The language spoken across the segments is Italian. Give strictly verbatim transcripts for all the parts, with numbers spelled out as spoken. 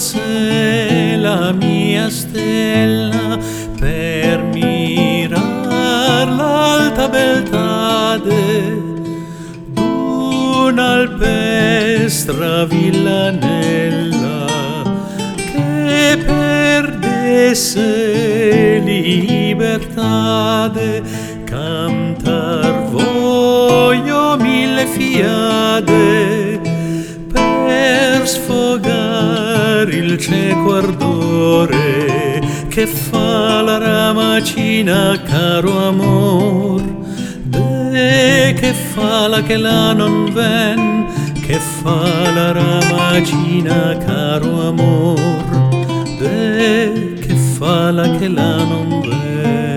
volse la mia stella per mirar l'alta beltà d'un'alpestra villanella che perdesse libertade. Cantar voglio mille fiade per sfogar il cieco ardore che fa la ramacina, caro amor. De che fa la che la non ven, che fa la ramacina, caro amor. De che fa la che la non ven.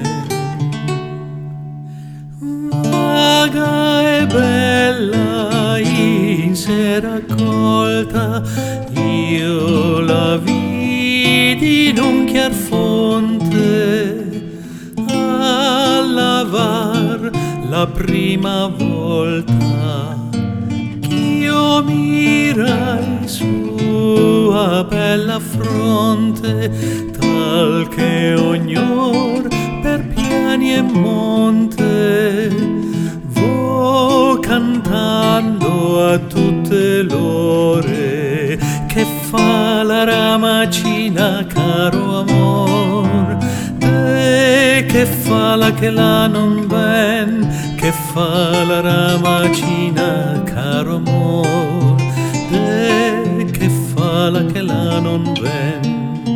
Vaga e bella in sé raccolta, io la vidi in un chiar fonte a lavar la prima volta ch'io mirai sua bella fronte, tal che ognor per piani e monte vo cantando a tutte l'ore che fa la ramacina, caro amor. De che fa la che la non ven, che fa la ramacina, caro amor. De che fa la che la non ven.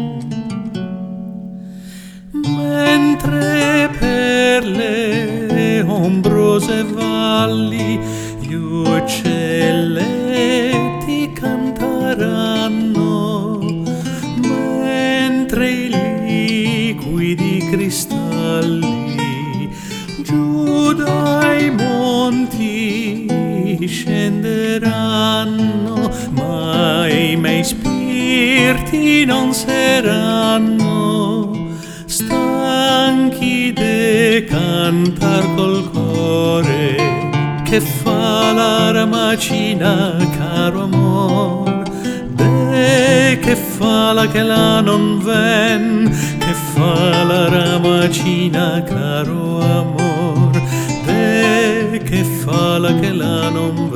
Mentre per le ombrose valli gli uccelletti canteranno, mentre i liquidi cristalli giù dai monti scenderanno, ma i miei spiriti non saranno stanchi de cantar col core che fa la ramacina, caro amor. De che fa la che la non ven, che fa la ramacina, caro amor. De che fa la che la non ven.